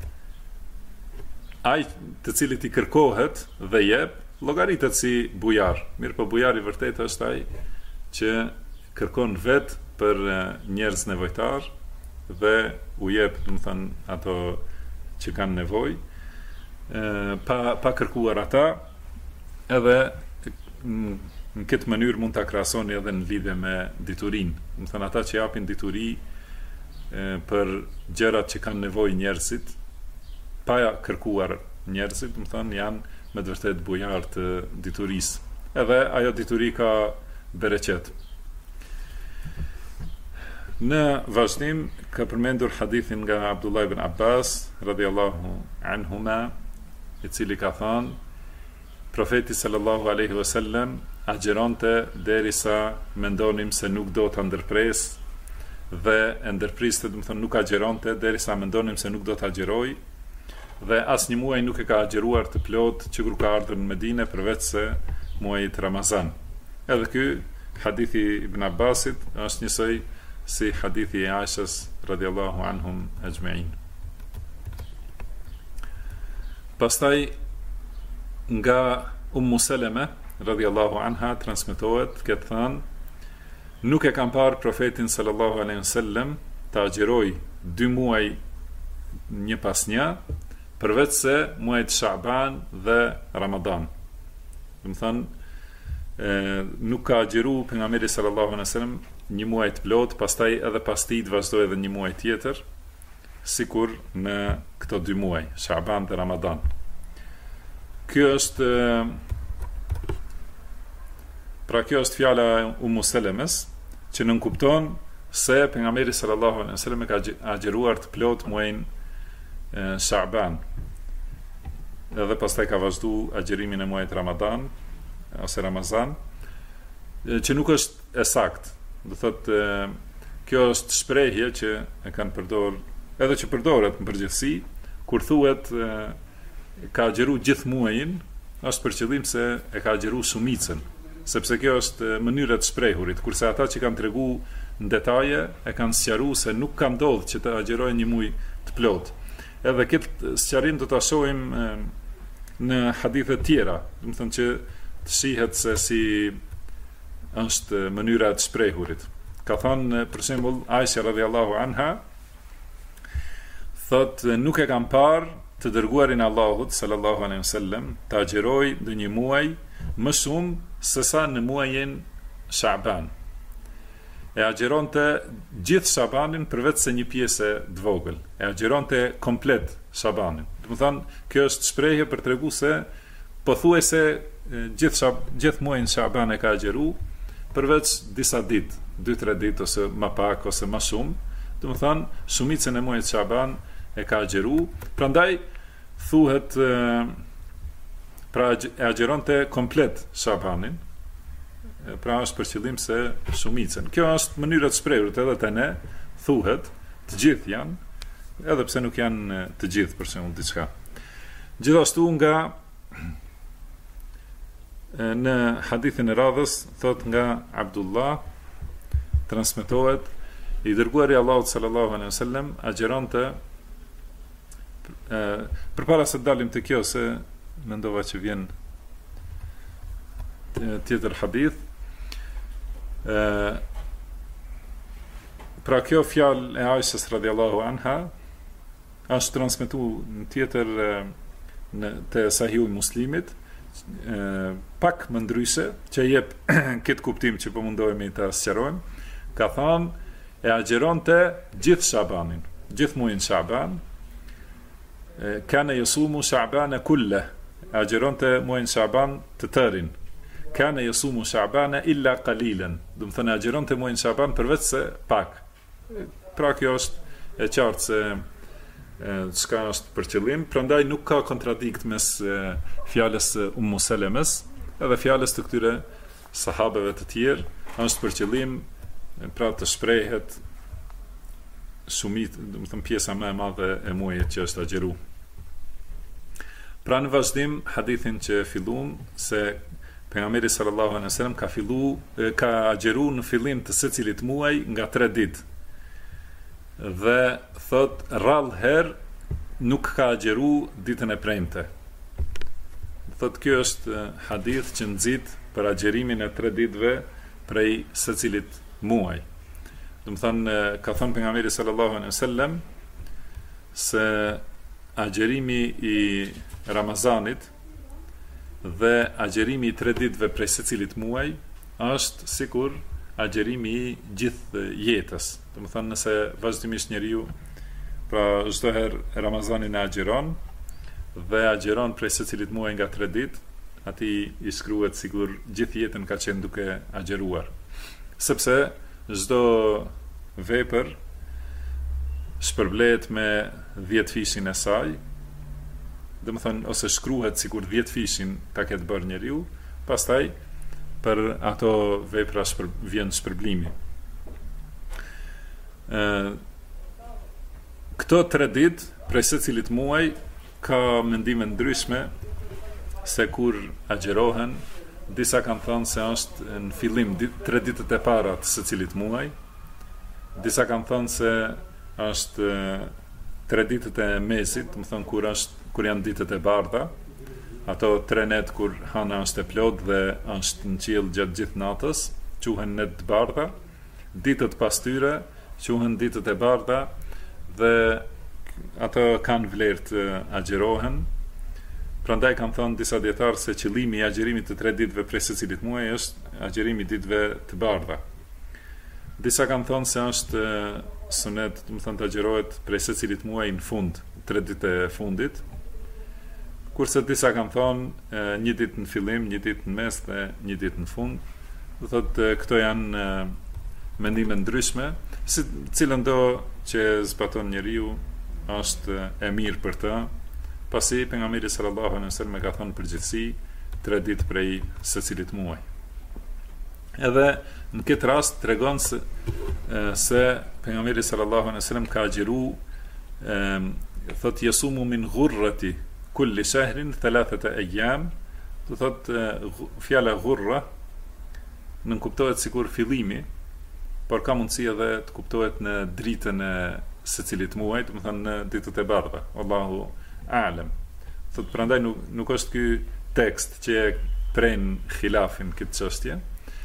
ai të cilit i kërkohet dhe jep, llogaritet si bujar. Mirë, po bujari vërtet është ai që kërkon vetë për njerëz nevojtar dhe u jep, do të thënë, ato që kanë nevojë, pa kërkuar ata, edhe në këtë mënyrë mund ta krahasoni edhe në lidhje me diturinë. Do të thënë ata që japin dituri për gjërat që kanë nevojë njerëzit, pa kërkuar njerëzit, do të thënë janë me të vërtet bujar të diturisë. Edhe ajo dituri ka bereqet. Në vazhdim ka përmendur hadithin nga Abdullah ibn Abbas radhiyallahu anhuma, i cili ka thënë profeti sallallahu alaihi wasallam agjeronte derisa mendonim se nuk do ta ndërpres, dhe e ndërpriste, do të thonë nuk agjeronte derisa mendonim se nuk do ta agjeroj, dhe asnjë muaj nuk e ka agjeruar të plot që kur ka ardhur në Medinë përveç se muajit Ramazan. Edhe ky hadithi Ibn Abbasit është njësoj si hadithi e Aishës radhiyallahu anhum ajma'in. Pastaj nga Ummu Salama radhiyallahu anha transmetohet këtë thënë nuk e kam parë profetin sallallahu alaihi wasallam të agjeroj 2 muaj një pas një, përveç se muajt Sha'ban dhe Ramadan. Do të thonë, nuk ka agjeru pejgamberi sallallahu alaihi wasallam një muaj të plot, pastaj edhe pas tij të vazhdoi edhe një muaj tjetër, sikur në këto 2 muaj, Sha'ban dhe Ramadan. Kjo është fjala Ummu Selemes, që nënkupton se pejgamberi sallallahu alaihi wasallam ka agjeruar të plot muajin Sha'ban. Edhe pastaj ka vazhdu agjerimin e muajit Ramadan ose Ramazan, që nuk është e saktë. Do thotë, kjo është shprehje që e kanë përdorur, edhe që përdoret në përgjithësi, kur thuhet ka agjeru gjithë muajin, është për qëllim se e ka agjeru shumicën, sepse kjo është mënyra të shprehurit, kurse ata që kanë tregu në detaje e kanë sqaruar se nuk ka ndodhur që të agjerojë një muaj të plot. Edhe këtë sqarim do ta shohim në hadithe tjera, do të thonë që të shihet se si është mënyra e shprehurit. Ka thënë për shembull Aisha radhiyallahu anha, thotë nuk e kam parë të dërguarin Allahut sallallahu alaihi wasallam të agjeroj në një muaj më shumë se sa në muajin Sha'ban. E agjeronte gjithë Sha'banin përveç se një pjesë të vogël. E agjeronte komplet Sha'banin. Do të thonë, kjo është shprehje për t'regu se pothuajse gjithë muajin Sha'ban e ka agjeru, përveç disa ditë, 2-3 ditë ose më pak ose më shumë. Do të thonë, shumicën e muajit Sha'ban e ka agjeru, prandaj thuhet pra e agjeronte komplet Sha'banin. Pra është për qëllim se shumicën. Kjo është mënyra të shprehurit, edhe te ne thuhet të gjithë janë, edhe pse nuk janë të gjithë për shembull diçka. Gjithashtu nga në hadithin e radhës thot nga Abdullah, transmetohet i dërguari i Allahut sallallahu alaihi wasallam agjeronte përpara se të dalim te kjo, se mendova që vjen tjetër hadith. Pra kjo fjalë e Aishës radhiyallahu anha është transmetuar në tjetër te Sahihu Muslimit, pak më ndryshe, që jep këtë kuptim që po mundohemi ta sqarojmë. Ka thënë e agjeronte gjithë Sha'banin, gjithë muajin Sha'ban. Kana yasumu Sha'bana kullah, agjeronte muajin Sha'ban të tërin. Kana yasumu Sha'bana illa qalilan, do të thonë agjeronte muajin Sha'ban përveç se pak. Pra kjo është e qartë se çka është për qëllim, prandaj nuk ka kontradikt mes fjalës Ummu Selemes edhe fjalës të këtyre sahabeve të tjerë. Është për qëllim pra të shprehet shumit, do të thonë pjesa më e madhe e muajit që është agjeru. Pra në vazhdim hadithin që filluam se pejgamberi sallallahu alaihi wasallam ka agjeru në fillim të secilit muaj nga 3 ditë. Dhe thot rrallë herë nuk ka agjeru ditën e premte. Thot kjo është hadith që nxit për agjerimin e 3 ditëve prej secilit muaj. Do të thonë, ka thënë pejgamberi sallallahu alaihi wasallam se agjerimi i Ramazanit dhe agjerimi i 3 ditëve prej secilit muaj është sikur agjerimi i gjithë jetës. Do të thonë, nëse vazhdimisht njeriu pra çdo herë Ramazanin e agjeron dhe agjeron prej secilit muaj nga 3 ditë, atij i shkruhet sikur gjithë jetën ka qenë duke agjeruar. Sepse çdo vepër shpërblehet me 10 fishin e saj, dhe më thënë, ose shkruhet sikur 10 fishin ta ketë bërë njeriu, pastaj për ato vepra vjen shpërblimi. Këto 3 ditë prej secilit muaj ka mendime ndryshme se kur agjerohen. Disa kanë thënë se është në fillim 3 ditët e para të secilit muaj. Disa kanë thënë se është 3 ditët e mesit, do të thonë kur janë ditët e bardha, ato 3 net kur hana është e plot dhe është në qiell gjatë gjithë natës, quhen net të bardha. ditët pas tyre quhen ditët e bardha dhe ato kanë vlerë të agjerohen. Prandaj kanë thënë disa dietarë se qëllimi i agjerimit të 3 ditëve prej secilit muaji është agjerimi i ditëve të bardha. Disa kanë thënë se është sunet, do të thonë të agjerohet prej secilit muaji në fund, 3 ditë e fundit. Kurse disa kanë thënë 1 ditë në fillim, 1 ditë në mes dhe 1 ditë në fund. Do thotë këto janë mendime ndryshme, si cilën do që zbaton njeriu është e mirë për të, pasi pejgamberi sallallahu alaihi wasallam ka thënë përgjithësi 3 ditë prej secilit muaj. Edhe në këtë rast tregon se pejgamberi sallallahu alaihi wasallam ka agjeru, thotë yasumu min ghurrati kulli shahrin 3 ayyam, do thotë fjala ghurra nuk kuptohet sikur fillimi, por ka mundësi edhe të kuptohet në dritën e secilit muaj, do të thonë në ditët e bardha. Allahu a'lam. Thotë prandaj nuk është ky tekst që pren khilafin këtë çështje.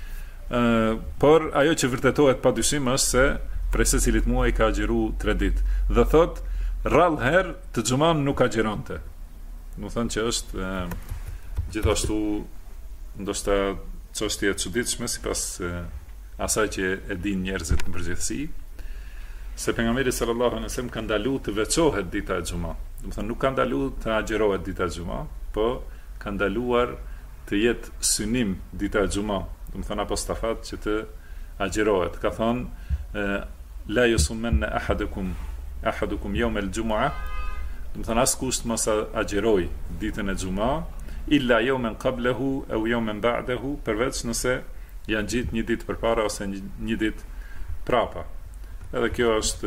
Por ajo që vërtetohet padyshim është se prej secilit muaj ka agjeru 3 ditë. Dhe thotë rrallë herë të xhuman nuk agjeronte. Do të thonë që është gjithashtu ndoshta çështje e çuditshme sipas asaj që e din njerëzit në përgjithësi, se pejgamberi sallallahu alaihi wasallam ka ndaluar të veçohet dita e xumë. Do të thonë nuk ka ndaluar të agjerohet dita e xumë, po ka ndaluar të jetë synim dita e xumë. Do të thonë apostafat që të agjerohet. Ka thonë la yusumanna ahadukum yawm al-jum'a. Do të thonë askush mos agjeroj ditën e xumë, illa yawman qablahu aw yawman ba'dahu, përveç nëse janë gjitë 1 ditë përpara ose 1 ditë prapa. Edhe kjo është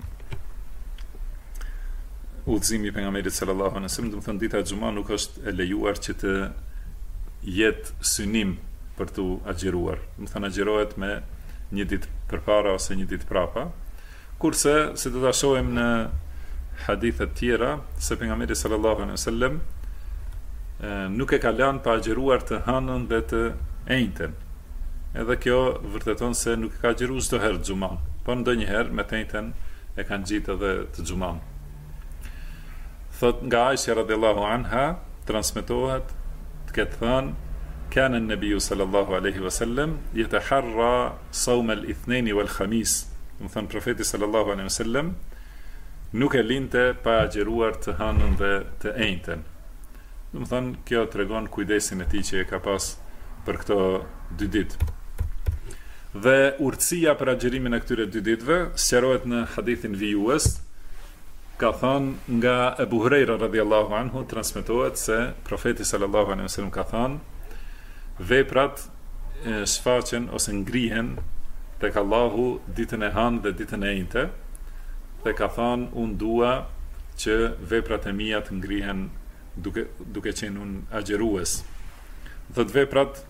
udhëzimi i pejgamberit sallallahu alaihi wasallam, do të thonë dita e xumë nuk është e lejuar që të jetë synim për të agjeruar. Do të thonë agjerohet me 1 ditë përpara ose 1 ditë prapa. Kurse se do ta shohim në hadithe të tjera se pejgamberi sallallahu alaihi wasallam nuk e ka lënë pa agjeruar të hënën dhe të enjten. Edhe kjo vërteton se nuk ka agjeruar çdo herë xuman, por ndonjëherë me të enjten e kanë gjitë edhe të xuman. Thot nga Aisha radhiyallahu anha transmetohet të ketë thënë kana an-nabiy sallallahu alaihi wasallam yataharra sawm al-ithnain wal-khamis. Do thënë profeti sallallahu alaihi wasallam nuk e linte pa agjeruar të hënën dhe të enjten. Do thënë kjo tregon kujdesin e tij që e ka pas për këto 2 ditë. Dhe urtësia për agjerimin e këtyre 2 ditëve sqarohet në hadithin vijues. Ka thënë nga Ebu Hurajra radhiyallahu anhu, transmetohet se profeti sallallahu alaihi wasallam ka thënë veprat shfaqen ose ngrihen tek Allahu ditën e hënë dhe ditën e enjte, dhe ka thënë unë dua që veprat e mia të ngrihen duke qenë unë agjerues. Dhe veprat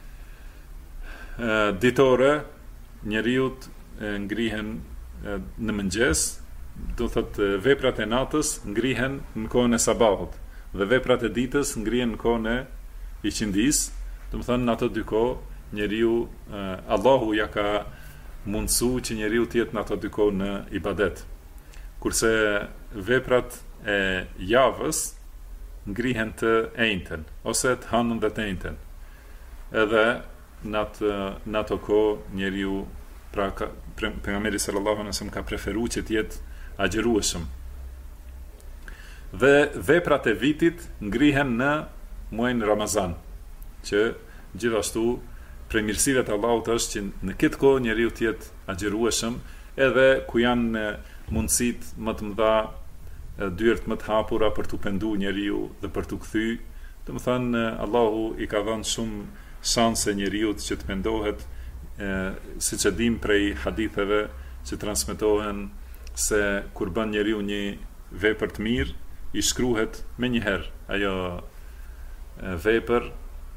ditore njeriut ngrihen në mëngjes, do thotë veprat e natës ngrihen në kohën e sabahut dhe veprat e ditës ngrihen në kohën e iqindis. Do të thonë në ato 2 kohë njeriu Allahu ja ka mundësu që njeriu të jetë në ato 2 kohë në ibadet. Kurse veprat e javës ngrihen të enjten ose të hënën dhe të enjten. Edhe në ato kohë njeriu pejgamberi sallallahu alaihi wasallam ka preferuar që të jetë agjerueshëm. Dhe veprat e vitit ngrihen në muajin Ramazan, që gjithashtu prej mirësive të Allahut është që në këtë kohë njeriu të jetë agjerueshëm, edhe ku janë mundësitë më të mëdha, dyert më të hapura për të penduar njeriu dhe për të kthy. Do të thonë Allahu i ka dhënë shumë shanse njeriu që të pendohet, siç e dim prej haditheve që transmetohen se kur bën njeriu një vepër të mirë, i shkruhet menjëherë ajo vepër.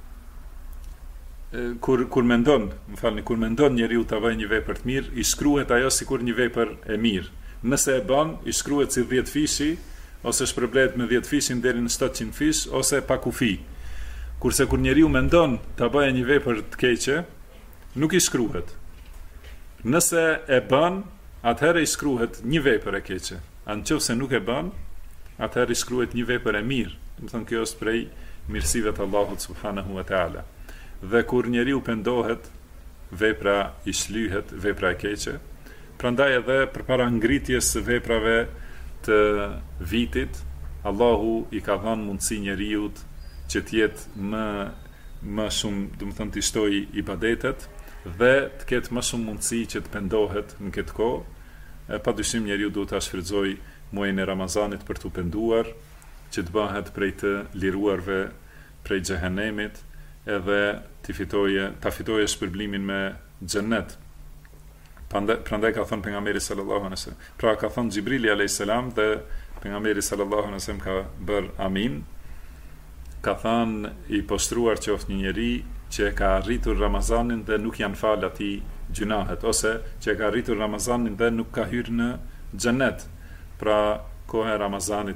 Kur mendon njeriu ta bëjë një vepër të mirë, i shkruhet ajo sikur një vepër e mirë. Nëse e bën, i shkruhet si 10 fishi, ose shpërblet me 10 fishin deri në 700 fish, ose pa kufi. Kurse kur njeriu mendon ta bëjë një vepër të keqe, nuk i shkruhet. Nëse e bën, atëherë i shkruhet një vepër e keqe. Nëse nuk e bën, atëherë i shkruhet një vepër e mirë. Do të thonë kjo është prej mirësive të Allahut subhanahu wa taala. Dhe kur njeriu pendohet, vepra i shlyhet, vepra e keqe. Prandaj edhe përpara ngritjes së veprave të vitit, Allahu i ka dhënë mundësi njeriut që të jetë më shumë, do të thonë të shtojë ibadetet dhe të ketë më shumë mundësi që të pendohet në këtë kohë. Padyshim njeriu duhet ta shfrytëzojë muajin e Ramazanit për të penduar, që të bëhet prej të liruarve prej xhehenemit, edhe ta fitojë shpërblimin me xhennet. Prandaj ka thënë pejgamberi sallallahu alaihi wasallam. Pra ka thënë Xhibrili alayhis salam dhe pejgamberi sallallahu alaihi wasallam ka bër amin. Ka thënë i poshtruar qoftë një njeri që ka arritur Ramazanin dhe nuk janë fal atij gjunahet, ose që ka arritur Ramazanin dhe nuk ka hyrë në xhennet. Pra koha e Ramazanit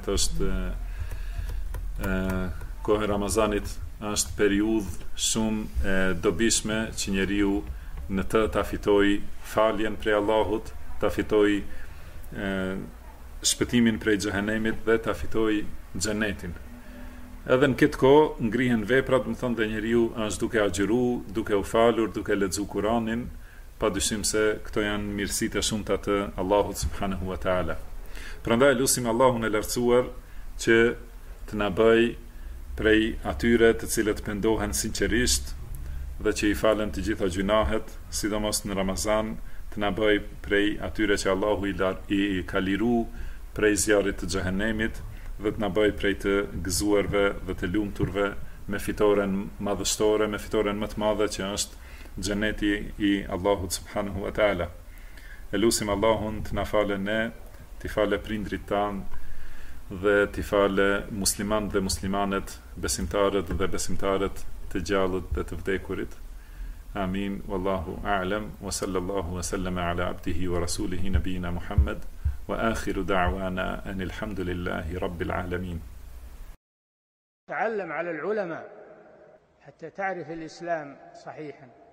është periudhë shumë e dobishme që njeriu në të ta fitoj faljen prej Allahut, ta fitoj shpëtimin prej xhehenemit dhe ta fitoj xhenetin. Edhe në këtë kohë ngrihen veprat, do të thonë dhe njeriu është duke agjëru, duke u falur, duke lexuar Kur'anin, padyshim se këto janë mirësitë e shumta të Allahut subhanahu wa taala. Prandaj lutim Allahun e lartësuar që të na bëj prej atyre të cilët pendohen sinqerisht dhe që i falen të gjitha gjunahet, sidomos në Ramazan, të na bëj prej atyre që Allahu i ka liru prej zjarrit të xhehenemit dhe të na bëj prej të gëzuarve dhe të lumturve me fitoren madhështore, me fitoren më të madhe që është xheneti i Allahut subhanahu wa taala. Elusim Allahun të na falë ne, të falë prindrit tanë dhe të falë muslimanët dhe muslimanet, besimtarët dhe besimtarët të gjallët dhe të vdekurit. Amin, wallahu a'lam, wa sallallahu wa sallama ala abdihi wa rasulihi nabiyina Muhammad, wa akhiru da'wana anil hamdulillahi rabbil alamin. تعلم على العلماء حتى تعرف الإسلام صحيحا.